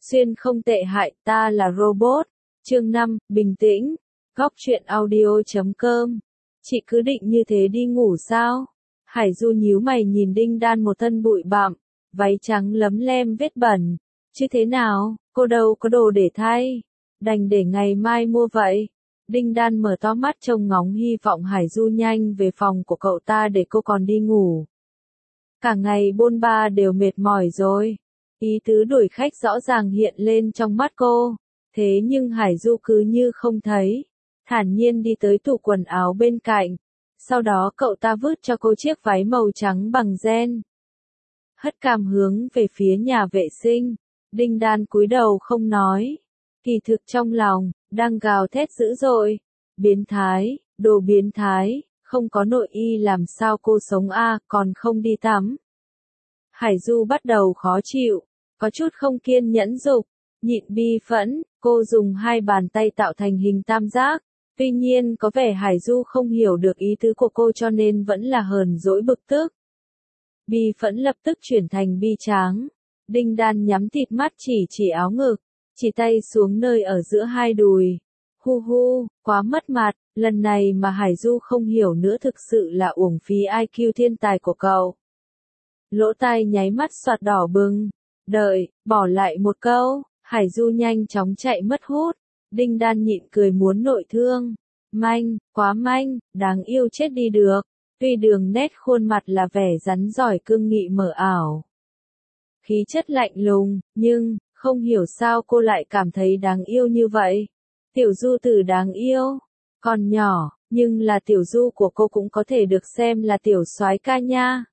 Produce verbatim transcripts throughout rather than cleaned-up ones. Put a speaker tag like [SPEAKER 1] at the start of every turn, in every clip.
[SPEAKER 1] Xuyên không tệ hại, ta là robot. Chương năm, bình tĩnh. Góc truyện audio chấm com. Chị cứ định như thế đi ngủ sao? Hải Du nhíu mày nhìn Đinh Đan một thân bụi bặm, váy trắng lấm lem vết bẩn. Chứ thế nào, cô đâu có đồ để thay. Đành để ngày mai mua vậy. Đinh Đan mở to mắt trông ngóng hy vọng Hải Du nhanh về phòng của cậu ta để cô còn đi ngủ. Cả ngày bôn ba đều mệt mỏi rồi. Ý tứ đuổi khách rõ ràng hiện lên trong mắt cô. Thế nhưng Hải Du cứ như không thấy. Thản nhiên đi tới tủ quần áo bên cạnh. Sau đó cậu ta vứt cho cô chiếc váy màu trắng bằng ren. Hất cằm hướng về phía nhà vệ sinh. Đinh Đan cúi đầu không nói. Kỳ thực trong lòng, đang gào thét dữ dội. Biến thái, đồ biến thái, không có nội y làm sao cô sống a à, còn không đi tắm. Hải Du bắt đầu khó chịu, có chút không kiên nhẫn dục, nhịn bi phẫn, cô dùng hai bàn tay tạo thành hình tam giác. Tuy nhiên có vẻ Hải Du không hiểu được ý tứ của cô cho nên vẫn là hờn dỗi bực tức. Bi phẫn lập tức chuyển thành bi tráng. Đinh Đan nhắm tịt mắt chỉ chỉ áo ngực, chỉ tay xuống nơi ở giữa hai đùi. Hu hu, quá mất mặt, lần này mà Hải Du không hiểu nữa thực sự là uổng phí i kiu thiên tài của cậu. Lỗ tai nháy mắt xoạt đỏ bừng. Đợi, bỏ lại một câu, Hải Du nhanh chóng chạy mất hút. Đinh Đan nhịn cười muốn nội thương. Manh, quá manh, đáng yêu chết đi được. Tuy đường nét khuôn mặt là vẻ rắn giỏi cương nghị mờ ảo. Khí chất lạnh lùng, nhưng, không hiểu sao cô lại cảm thấy đáng yêu như vậy. Tiểu Du Tử đáng yêu. Còn nhỏ, nhưng là tiểu du của cô cũng có thể được xem là tiểu soái ca nha.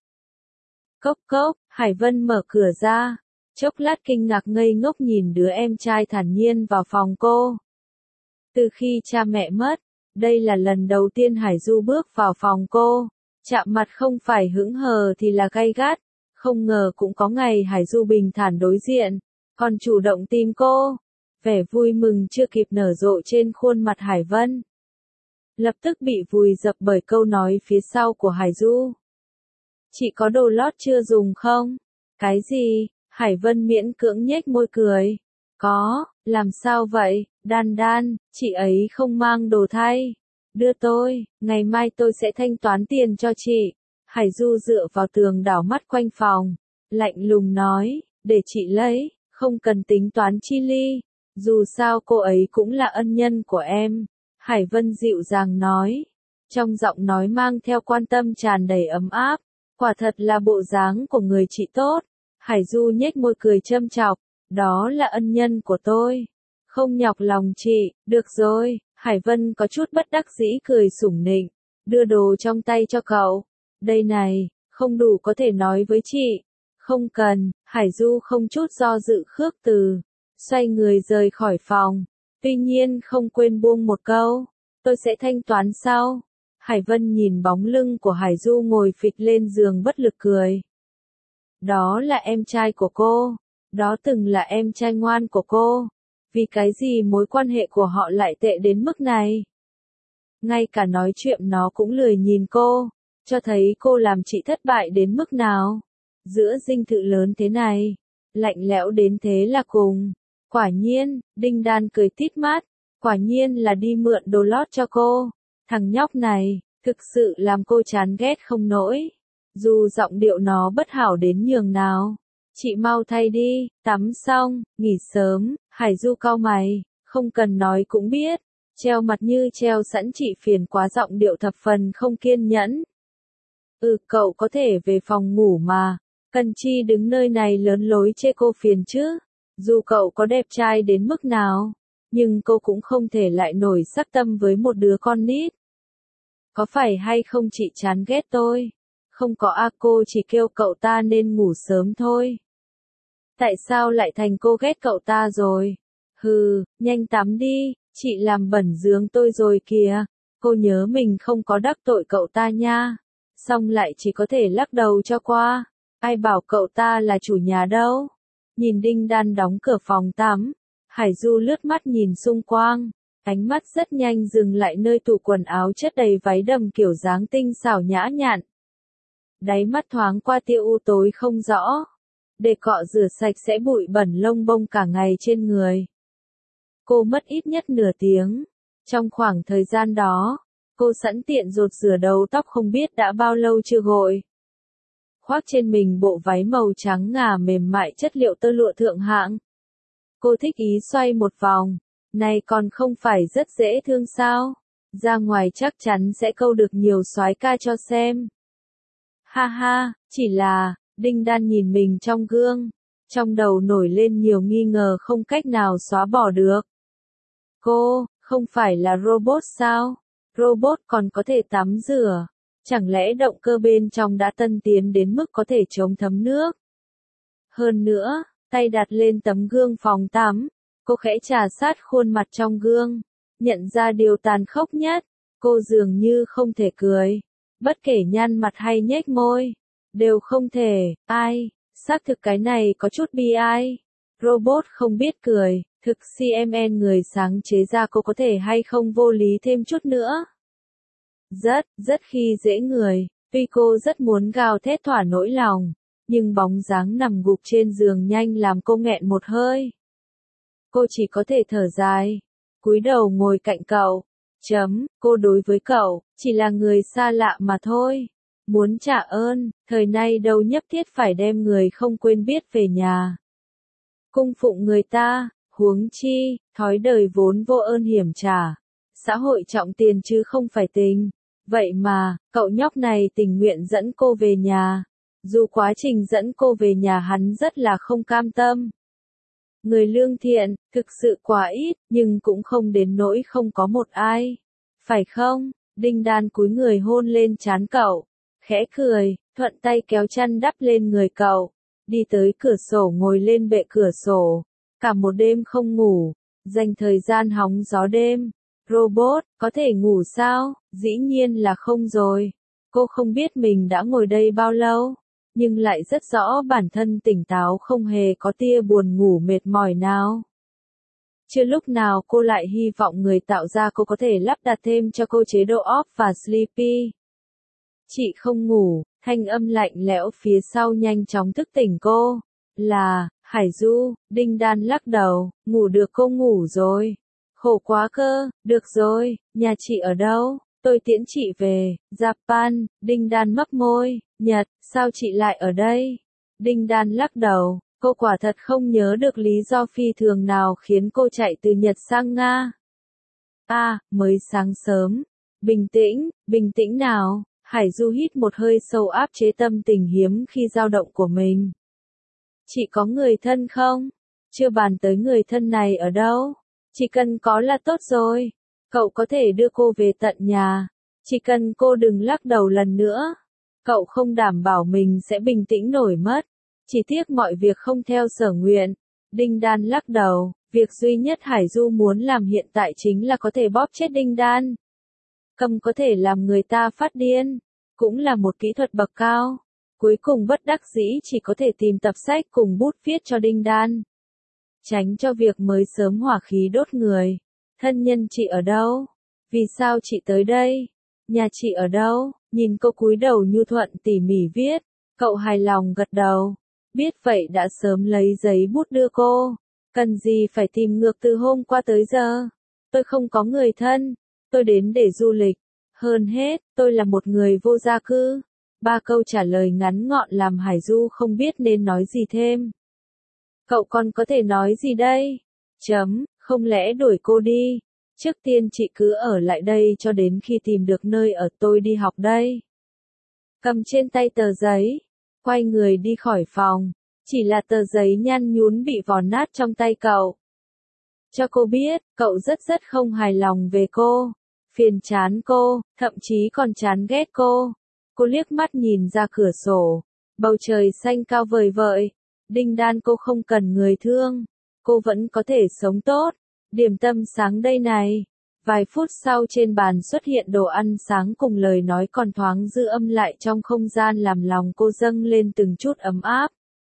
[SPEAKER 1] Cốc cốc, Hải Vân mở cửa ra. Chốc lát kinh ngạc ngây ngốc nhìn đứa em trai thản nhiên vào phòng cô. Từ khi cha mẹ mất, đây là lần đầu tiên Hải Du bước vào phòng cô. Chạm mặt không phải hững hờ thì là gay gắt. Không ngờ cũng có ngày Hải Du bình thản đối diện, còn chủ động tìm cô. Vẻ vui mừng chưa kịp nở rộ trên khuôn mặt Hải Vân. Lập tức bị vùi dập bởi câu nói phía sau của Hải Du. Chị có đồ lót chưa dùng không? Cái gì? Hải Vân miễn cưỡng nhếch môi cười. Có, làm sao vậy? Đan Đan, chị ấy không mang đồ thay. Đưa tôi, ngày mai tôi sẽ thanh toán tiền cho chị. Hải Du dựa vào tường đảo mắt quanh phòng. Lạnh lùng nói, để chị lấy, không cần tính toán chi ly. Dù sao cô ấy cũng là ân nhân của em. Hải Vân dịu dàng nói. Trong giọng nói mang theo quan tâm tràn đầy ấm áp. Quả thật là bộ dáng của người chị tốt. Hải Du nhếch môi cười châm chọc. Đó là ân nhân của tôi. Không nhọc lòng chị, được rồi. Hải Vân có chút bất đắc dĩ cười sủng nịnh. Đưa đồ trong tay cho cậu. Đây này, không đủ có thể nói với chị. Không cần, Hải Du không chút do dự khước từ. Xoay người rời khỏi phòng. Tuy nhiên không quên buông một câu. Tôi sẽ thanh toán sau. Hải Vân nhìn bóng lưng của Hải Du ngồi phịch lên giường bất lực cười. Đó là em trai của cô. Đó từng là em trai ngoan của cô. Vì cái gì mối quan hệ của họ lại tệ đến mức này? Ngay cả nói chuyện nó cũng lười nhìn cô. Cho thấy cô làm chị thất bại đến mức nào. Giữa dinh thự lớn thế này. Lạnh lẽo đến thế là cùng. Quả nhiên, Đinh Đan cười tít mắt. Quả nhiên là đi mượn đồ lót cho cô. Thằng nhóc này, thực sự làm cô chán ghét không nổi. Dù giọng điệu nó bất hảo đến nhường nào. Chị mau thay đi, tắm xong, nghỉ sớm. Hải Du cau mày, không cần nói cũng biết. Treo mặt như treo sẵn chị phiền quá giọng điệu thập phần không kiên nhẫn. Ừ, cậu có thể về phòng ngủ mà. Cần chi đứng nơi này lớn lối chê cô phiền chứ. Dù cậu có đẹp trai đến mức nào, nhưng cô cũng không thể lại nổi sắc tâm với một đứa con nít. Có phải hay không chị chán ghét tôi? Không có a, cô chỉ kêu cậu ta nên ngủ sớm thôi. Tại sao lại thành cô ghét cậu ta rồi? Hừ, nhanh tắm đi, chị làm bẩn giường tôi rồi kìa. Cô nhớ mình không có đắc tội cậu ta nha. Xong lại chỉ có thể lắc đầu cho qua. Ai bảo cậu ta là chủ nhà đâu? Nhìn Đinh Đan đóng cửa phòng tắm, Hải Du lướt mắt nhìn xung quanh, ánh mắt rất nhanh dừng lại nơi tủ quần áo chất đầy váy đầm kiểu dáng tinh xảo nhã nhặn. Đáy mắt thoáng qua tia u tối không rõ. để cọ rửa sạch sẽ bụi bẩn lông bông cả ngày trên người. Cô mất ít nhất nửa tiếng. Trong khoảng thời gian đó, cô sẵn tiện rột rửa đầu tóc không biết đã bao lâu chưa gội. Khoác trên mình bộ váy màu trắng ngà mềm mại chất liệu tơ lụa thượng hạng. Cô thích ý xoay một vòng. Này còn không phải rất dễ thương sao? Ra ngoài chắc chắn sẽ câu được nhiều soái ca cho xem. Ha ha, chỉ là, Đinh Đan nhìn mình trong gương. Trong đầu nổi lên nhiều nghi ngờ không cách nào xóa bỏ được. Cô, không phải là robot sao? Robot còn có thể tắm rửa. Chẳng lẽ động cơ bên trong đã tân tiến đến mức có thể chống thấm nước? Hơn nữa, tay đặt lên tấm gương phòng tắm. Cô khẽ trà sát khuôn mặt trong gương. Nhận ra điều tàn khốc nhất. Cô dường như không thể cười. Bất kể nhăn mặt hay nhếch môi. Đều không thể. Ai? Xác thực cái này có chút bi ai. Robot không biết cười. Thực xê em en người sáng chế ra cô có thể hay không vô lý thêm chút nữa. Rất, rất khi dễ người. Tuy cô rất muốn gào thét thỏa nỗi lòng. Nhưng bóng dáng nằm gục trên giường nhanh làm cô nghẹn một hơi. Cô chỉ có thể thở dài. Cúi đầu ngồi cạnh cậu. Chấm, cô đối với cậu, chỉ là người xa lạ mà thôi. Muốn trả ơn, thời nay đâu nhất thiết phải đem người không quên biết về nhà. Cung phụng người ta, huống chi, thói đời vốn vô ơn hiểm trả. Xã hội trọng tiền chứ không phải tình. Vậy mà, cậu nhóc này tình nguyện dẫn cô về nhà. Dù quá trình dẫn cô về nhà hắn rất là không cam tâm. Người lương thiện, thực sự quá ít, nhưng cũng không đến nỗi không có một ai. Phải không? Đinh Đan cúi người hôn lên trán cậu. Khẽ cười, thuận tay kéo chăn đắp lên người cậu. Đi tới cửa sổ ngồi lên bệ cửa sổ. Cả một đêm không ngủ. Dành thời gian hóng gió đêm. Robot, có thể ngủ sao? Dĩ nhiên là không rồi. Cô không biết mình đã ngồi đây bao lâu. Nhưng lại rất rõ bản thân tỉnh táo không hề có tia buồn ngủ mệt mỏi nào. Chưa lúc nào cô lại hy vọng người tạo ra cô có thể lắp đặt thêm cho cô chế độ off và sleepy. Chị không ngủ, thanh âm lạnh lẽo phía sau nhanh chóng thức tỉnh cô. Là, Hải Du, Đinh Đan lắc đầu, ngủ được cô ngủ rồi. Khổ quá cơ, được rồi, nhà chị ở đâu? Tôi tiễn chị về, Japan, Đinh Đan mấp môi, Nhật, sao chị lại ở đây? Đinh Đan lắc đầu, cô quả thật không nhớ được lý do phi thường nào khiến cô chạy từ Nhật sang Nga. À, mới sáng sớm. Bình tĩnh, bình tĩnh nào, Hải Du hít một hơi sâu áp chế tâm tình hiếm khi dao động của mình. Chị có người thân không? Chưa bàn tới người thân này ở đâu. Chỉ cần có là tốt rồi. Cậu có thể đưa cô về tận nhà. Chỉ cần cô đừng lắc đầu lần nữa. Cậu không đảm bảo mình sẽ bình tĩnh nổi mất. Chỉ tiếc mọi việc không theo sở nguyện. Đinh Đan lắc đầu. Việc duy nhất Hải Du muốn làm hiện tại chính là có thể bóp chết Đinh Đan. Cầm có thể làm người ta phát điên. Cũng là một kỹ thuật bậc cao. Cuối cùng bất đắc dĩ chỉ có thể tìm tập sách cùng bút viết cho Đinh Đan. Tránh cho việc mới sớm hỏa khí đốt người. Thân nhân chị ở đâu? Vì sao chị tới đây? Nhà chị ở đâu? Nhìn cô cúi đầu nhu thuận tỉ mỉ viết. Cậu hài lòng gật đầu. Biết vậy đã sớm lấy giấy bút đưa cô. Cần gì phải tìm ngược từ hôm qua tới giờ? Tôi không có người thân. Tôi đến để du lịch. Hơn hết, tôi là một người vô gia cư. Ba câu trả lời ngắn gọn làm Hải Du không biết nên nói gì thêm. Cậu còn có thể nói gì đây? Chấm, không lẽ đuổi cô đi? Trước tiên chị cứ ở lại đây cho đến khi tìm được nơi ở tôi đi học đây. Cầm trên tay tờ giấy, quay người đi khỏi phòng. Chỉ là tờ giấy nhăn nhún bị vò nát trong tay cậu. Cho cô biết, cậu rất rất không hài lòng về cô. Phiền chán cô, thậm chí còn chán ghét cô. Cô liếc mắt nhìn ra cửa sổ. Bầu trời xanh cao vời vợi. Đinh Đan cô không cần người thương. Cô vẫn có thể sống tốt. Điểm tâm sáng đây này. Vài phút sau trên bàn xuất hiện đồ ăn sáng cùng lời nói còn thoáng dư âm lại trong không gian làm lòng cô dâng lên từng chút ấm áp.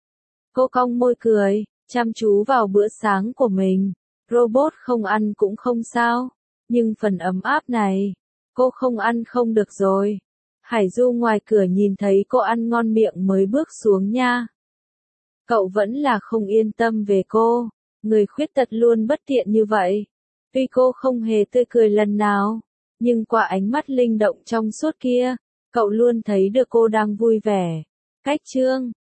[SPEAKER 1] Cô cong môi cười, chăm chú vào bữa sáng của mình. Robot không ăn cũng không sao. Nhưng phần ấm áp này, cô không ăn không được rồi. Hải Du ngoài cửa nhìn thấy cô ăn ngon miệng mới bước xuống nha. Cậu vẫn là không yên tâm về cô. Người khuyết tật luôn bất tiện như vậy. Tuy cô không hề tươi cười lần nào, nhưng qua ánh mắt linh động trong suốt kia, cậu luôn thấy được cô đang vui vẻ. Cách chương